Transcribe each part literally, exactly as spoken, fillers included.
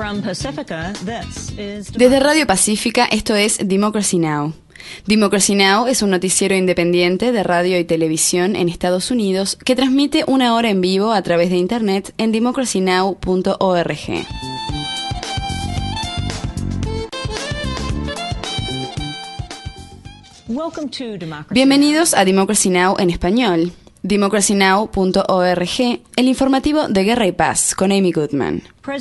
Desde Radio Pacífica, esto es Democracy Now! Democracy Now! Es un noticiero independiente de radio y televisión en Estados Unidos que transmite una hora en vivo a través de Internet en democracy now punto org. Bienvenidos a Democracy Now! En español. democracy now punto org, el informativo de Guerra y Paz, con Amy Goodman.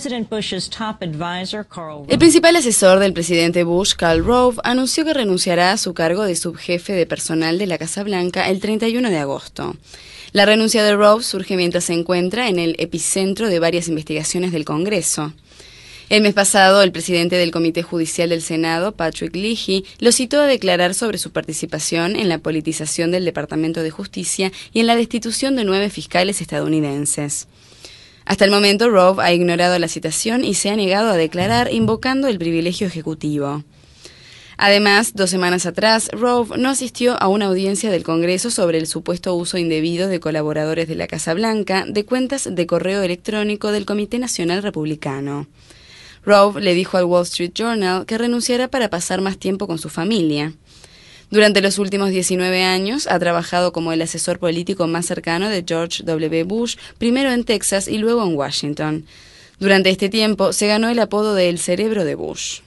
El principal asesor del presidente Bush, Karl Rove, anunció que renunciará a su cargo de subjefe de personal de la Casa Blanca el treinta y uno de agosto. La renuncia de Rove surge mientras se encuentra en el epicentro de varias investigaciones del Congreso. El mes pasado, el presidente del Comité Judicial del Senado, Patrick Leahy, lo citó a declarar sobre su participación en la politización del Departamento de Justicia y en la destitución de nueve fiscales estadounidenses. Hasta el momento, Rove ha ignorado la citación y se ha negado a declarar, invocando el privilegio ejecutivo. Además, dos semanas atrás, Rove no asistió a una audiencia del Congreso sobre el supuesto uso indebido de colaboradores de la Casa Blanca de cuentas de correo electrónico del Comité Nacional Republicano. Rove le dijo al Wall Street Journal que renunciará para pasar más tiempo con su familia. Durante los últimos diecinueve años ha trabajado como el asesor político más cercano de George W. Bush, primero en Texas y luego en Washington. Durante este tiempo se ganó el apodo de El Cerebro de Bush.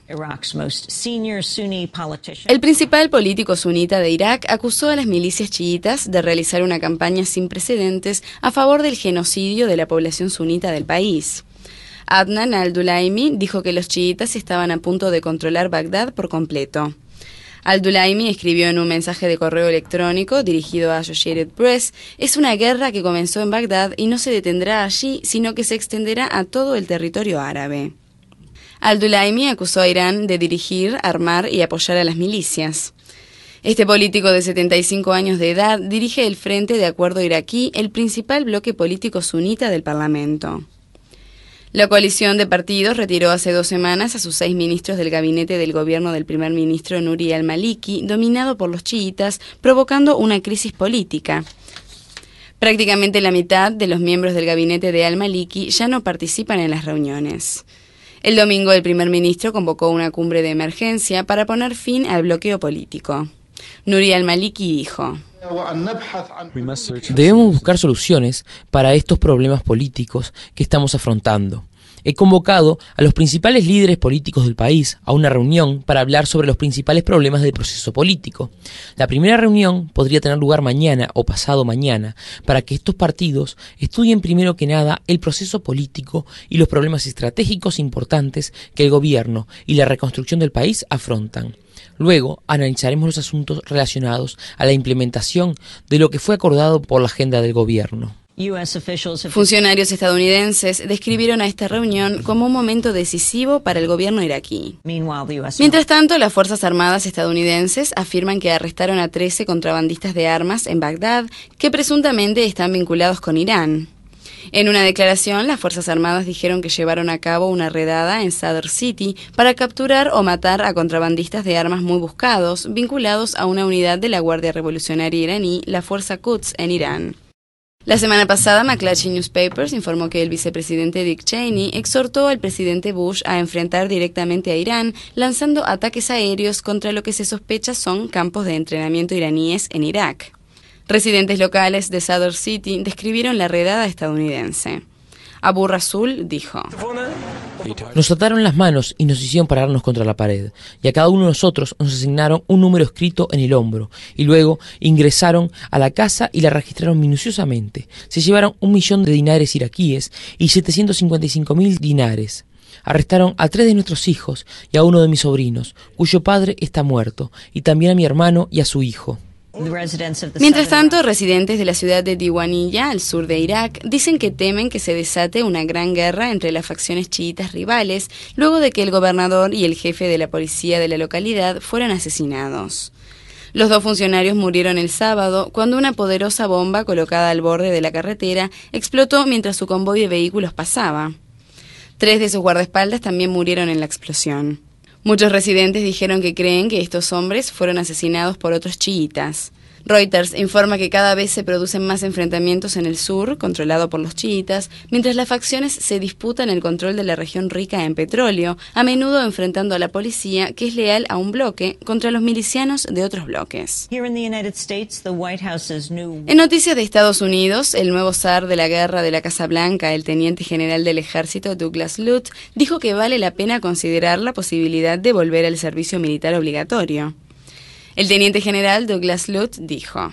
El principal político sunita de Irak acusó a las milicias chiitas de realizar una campaña sin precedentes a favor del genocidio de la población sunita del país. Adnan al-Dulaimi dijo que los chiitas estaban a punto de controlar Bagdad por completo. Al-Dulaimi escribió en un mensaje de correo electrónico dirigido a Associated Press: «Es una guerra que comenzó en Bagdad y no se detendrá allí, sino que se extenderá a todo el territorio árabe». Al-Dulaimi acusó a Irán de dirigir, armar y apoyar a las milicias. Este político de setenta y cinco años de edad dirige el Frente de Acuerdo Iraquí, el principal bloque político sunita del Parlamento. La coalición de partidos retiró hace dos semanas a sus seis ministros del gabinete del gobierno del primer ministro Nuri al-Maliki, dominado por los chiitas, provocando una crisis política. Prácticamente la mitad de los miembros del gabinete de al-Maliki ya no participan en las reuniones. El domingo el primer ministro convocó una cumbre de emergencia para poner fin al bloqueo político. Nuri al-Maliki dijo: «Debemos buscar soluciones para estos problemas políticos que estamos afrontando. He convocado a los principales líderes políticos del país a una reunión para hablar sobre los principales problemas del proceso político. La primera reunión podría tener lugar mañana o pasado mañana para que estos partidos estudien primero que nada el proceso político y los problemas estratégicos importantes que el gobierno y la reconstrucción del país afrontan. Luego analizaremos los asuntos relacionados a la implementación de lo que fue acordado por la agenda del gobierno». Funcionarios estadounidenses describieron a esta reunión como un momento decisivo para el gobierno iraquí. Mientras tanto, las Fuerzas Armadas estadounidenses afirman que arrestaron a trece contrabandistas de armas en Bagdad que presuntamente están vinculados con Irán. En una declaración, las Fuerzas Armadas dijeron que llevaron a cabo una redada en Sadr City para capturar o matar a contrabandistas de armas muy buscados, vinculados a una unidad de la Guardia Revolucionaria iraní, la Fuerza Quds, en Irán. La semana pasada, McClatchy Newspapers informó que el vicepresidente Dick Cheney exhortó al presidente Bush a enfrentar directamente a Irán, lanzando ataques aéreos contra lo que se sospecha son campos de entrenamiento iraníes en Irak. Residentes locales de Sadr City describieron la redada estadounidense. Abu Rasul dijo: «Nos ataron las manos y nos hicieron pararnos contra la pared, y a cada uno de nosotros nos asignaron un número escrito en el hombro, y luego ingresaron a la casa y la registraron minuciosamente. Se llevaron un millón de dinares iraquíes y setecientos cincuenta y cinco mil dinares. Arrestaron a tres de nuestros hijos y a uno de mis sobrinos, cuyo padre está muerto, y también a mi hermano y a su hijo». Mientras tanto, residentes de la ciudad de Diwaniyah, al sur de Irak, dicen que temen que se desate una gran guerra entre las facciones chiitas rivales luego de que el gobernador y el jefe de la policía de la localidad fueran asesinados. Los dos funcionarios murieron el sábado cuando una poderosa bomba colocada al borde de la carretera explotó mientras su convoy de vehículos pasaba. Tres de sus guardaespaldas también murieron en la explosión. Muchos residentes dijeron que creen que estos hombres fueron asesinados por otros chiitas. Reuters informa que cada vez se producen más enfrentamientos en el sur, controlado por los chiitas, mientras las facciones se disputan el control de la región rica en petróleo, a menudo enfrentando a la policía, que es leal a un bloque, contra los milicianos de otros bloques. En noticias de Estados Unidos, el nuevo zar de la guerra de la Casa Blanca, el teniente general del ejército Douglas Lute, dijo que vale la pena considerar la posibilidad de volver al servicio militar obligatorio. El teniente general Douglas Lute dijo: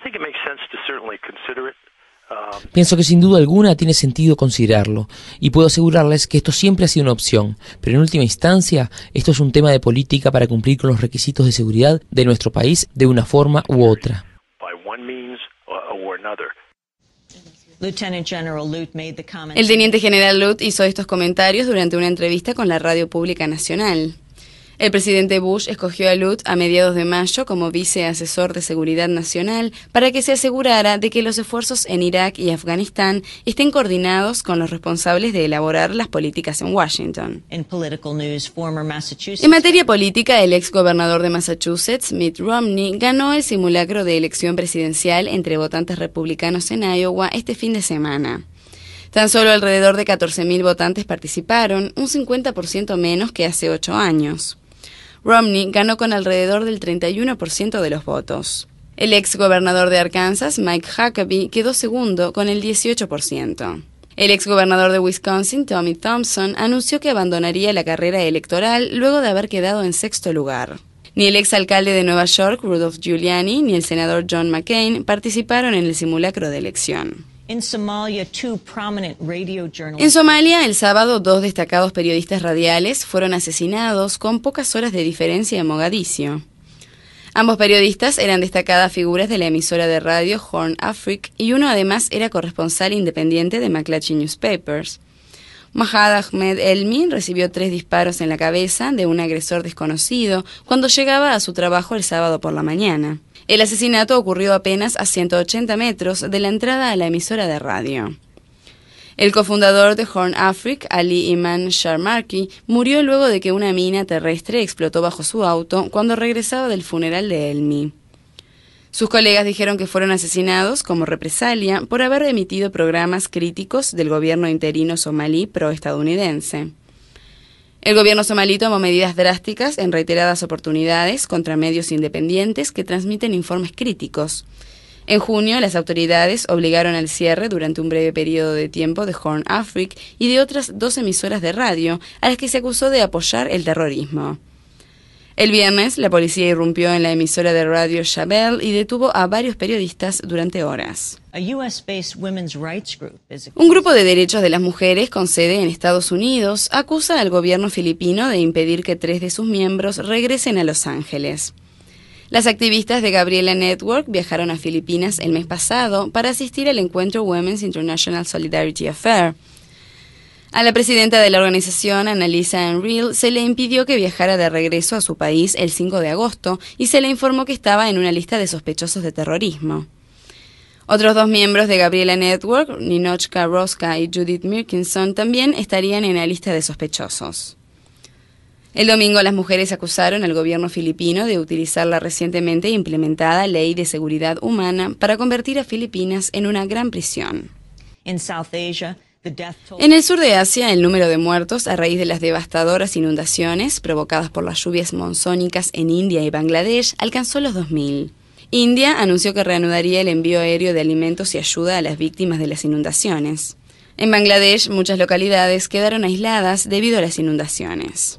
Pienso que sin duda alguna tiene sentido considerarlo, y puedo asegurarles que esto siempre ha sido una opción, pero en última instancia, esto es un tema de política para cumplir con los requisitos de seguridad de nuestro país de una forma u otra. El teniente general Lute hizo estos comentarios durante una entrevista con la Radio Pública Nacional. El presidente Bush escogió a Lute a mediados de mayo como viceasesor de Seguridad Nacional para que se asegurara de que los esfuerzos en Irak y Afganistán estén coordinados con los responsables de elaborar las políticas en Washington. En materia política, el ex gobernador de Massachusetts, Mitt Romney, ganó el simulacro de elección presidencial entre votantes republicanos en Iowa este fin de semana. Tan solo alrededor de catorce mil votantes participaron, un cincuenta por ciento menos que hace ocho años. Romney ganó con alrededor del treinta y uno por ciento de los votos. El ex gobernador de Arkansas, Mike Huckabee, quedó segundo con el dieciocho por ciento. El ex gobernador de Wisconsin, Tommy Thompson, anunció que abandonaría la carrera electoral luego de haber quedado en sexto lugar. Ni el ex alcalde de Nueva York, Rudolph Giuliani, ni el senador John McCain participaron en el simulacro de elección. En Somalia, el sábado, dos destacados periodistas radiales fueron asesinados con pocas horas de diferencia en Mogadiscio. Ambos periodistas eran destacadas figuras de la emisora de radio Horn Africa y uno además era corresponsal independiente de McClatchy Newspapers. Mahad Ahmed Elmi recibió tres disparos en la cabeza de un agresor desconocido cuando llegaba a su trabajo el sábado por la mañana. El asesinato ocurrió apenas a ciento ochenta metros de la entrada a la emisora de radio. El cofundador de Horn Africa, Ali Iman Sharmarki, murió luego de que una mina terrestre explotó bajo su auto cuando regresaba del funeral de Elmi. Sus colegas dijeron que fueron asesinados como represalia por haber emitido programas críticos del gobierno interino somalí pro-estadounidense. El gobierno somalí tomó medidas drásticas en reiteradas oportunidades contra medios independientes que transmiten informes críticos. En junio, las autoridades obligaron al cierre durante un breve periodo de tiempo de Horn Africa y de otras dos emisoras de radio a las que se acusó de apoyar el terrorismo. El viernes, la policía irrumpió en la emisora de radio Shabelle y detuvo a varios periodistas durante horas. Un grupo de derechos de las mujeres con sede en Estados Unidos acusa al gobierno filipino de impedir que tres de sus miembros regresen a Los Ángeles. Las activistas de Gabriela Network viajaron a Filipinas el mes pasado para asistir al encuentro Women's International Solidarity Affair. A la presidenta de la organización, Annalisa Enrile, se le impidió que viajara de regreso a su país el cinco de agosto y se le informó que estaba en una lista de sospechosos de terrorismo. Otros dos miembros de Gabriela Network, Ninochka Roska y Judith Mirkinson, también estarían en la lista de sospechosos. El domingo, las mujeres acusaron al gobierno filipino de utilizar la recientemente implementada Ley de Seguridad Humana para convertir a Filipinas en una gran prisión. En el sur de Asia, el número de muertos a raíz de las devastadoras inundaciones provocadas por las lluvias monzónicas en India y Bangladesh alcanzó los dos mil. India anunció que reanudaría el envío aéreo de alimentos y ayuda a las víctimas de las inundaciones. En Bangladesh, muchas localidades quedaron aisladas debido a las inundaciones.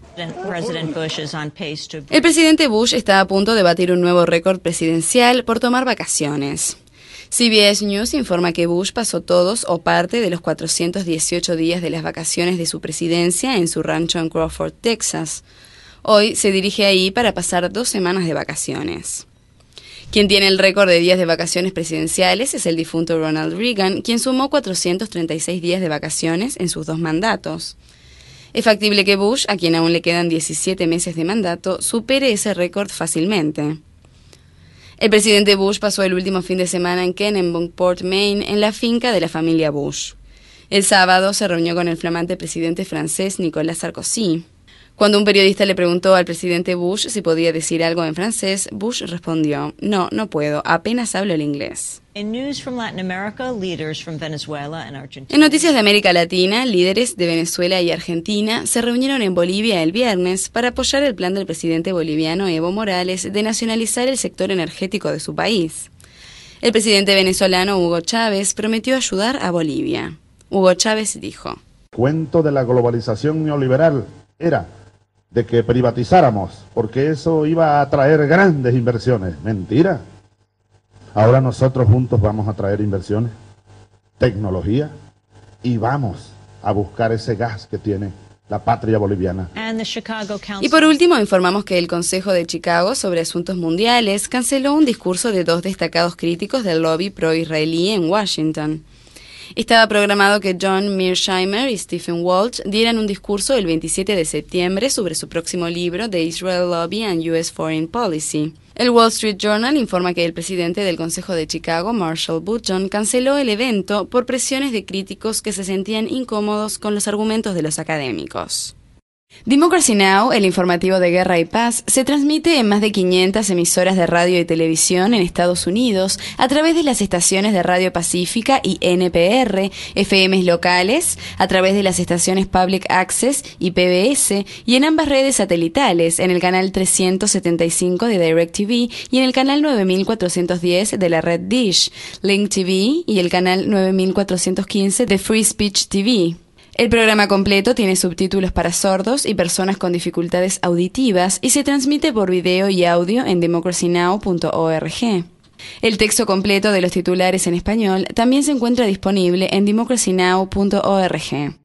El presidente Bush está a punto de batir un nuevo récord presidencial por tomar vacaciones. C B S News informa que Bush pasó todos o parte de los cuatrocientos dieciocho días de las vacaciones de su presidencia en su rancho en Crawford, Texas. Hoy se dirige ahí para pasar dos semanas de vacaciones. Quien tiene el récord de días de vacaciones presidenciales es el difunto Ronald Reagan, quien sumó cuatrocientos treinta y seis días de vacaciones en sus dos mandatos. Es factible que Bush, a quien aún le quedan diecisiete meses de mandato, supere ese récord fácilmente. El presidente Bush pasó el último fin de semana en Kennebunkport, Maine, en la finca de la familia Bush. El sábado se reunió con el flamante presidente francés Nicolas Sarkozy. Cuando un periodista le preguntó al presidente Bush si podía decir algo en francés, Bush respondió, no, no puedo, apenas hablo el inglés. En noticias de América Latina, líderes de Venezuela y Argentina se reunieron en Bolivia el viernes para apoyar el plan del presidente boliviano Evo Morales de nacionalizar el sector energético de su país. El presidente venezolano Hugo Chávez prometió ayudar a Bolivia. Hugo Chávez dijo: El cuento de la globalización neoliberal era de que privatizáramos, porque eso iba a atraer grandes inversiones. Mentira. Ahora nosotros juntos vamos a traer inversiones, tecnología, y vamos a buscar ese gas que tiene la patria boliviana. Y por último, informamos que el Consejo de Chicago sobre Asuntos Mundiales canceló un discurso de dos destacados críticos del lobby pro-israelí en Washington. Estaba programado que John Mearsheimer y Stephen Walsh dieran un discurso el veintisiete de septiembre sobre su próximo libro The Israel Lobby and U S Foreign Policy. El Wall Street Journal informa que el presidente del Consejo de Chicago, Marshall Button, canceló el evento por presiones de críticos que se sentían incómodos con los argumentos de los académicos. Democracy Now!, el informativo de Guerra y Paz, se transmite en más de quinientas emisoras de radio y televisión en Estados Unidos a través de las estaciones de Radio Pacífica y N P R, F Ms locales, a través de las estaciones Public Access y P B S, y en ambas redes satelitales, en el canal trescientos setenta y cinco de DirecTV y en el canal nueve mil cuatrocientos diez de la red Dish, Link T V y el canal nueve mil cuatrocientos quince de Free Speech T V. El programa completo tiene subtítulos para sordos y personas con dificultades auditivas y se transmite por video y audio en democracy now punto org. El texto completo de los titulares en español también se encuentra disponible en democracy now punto org.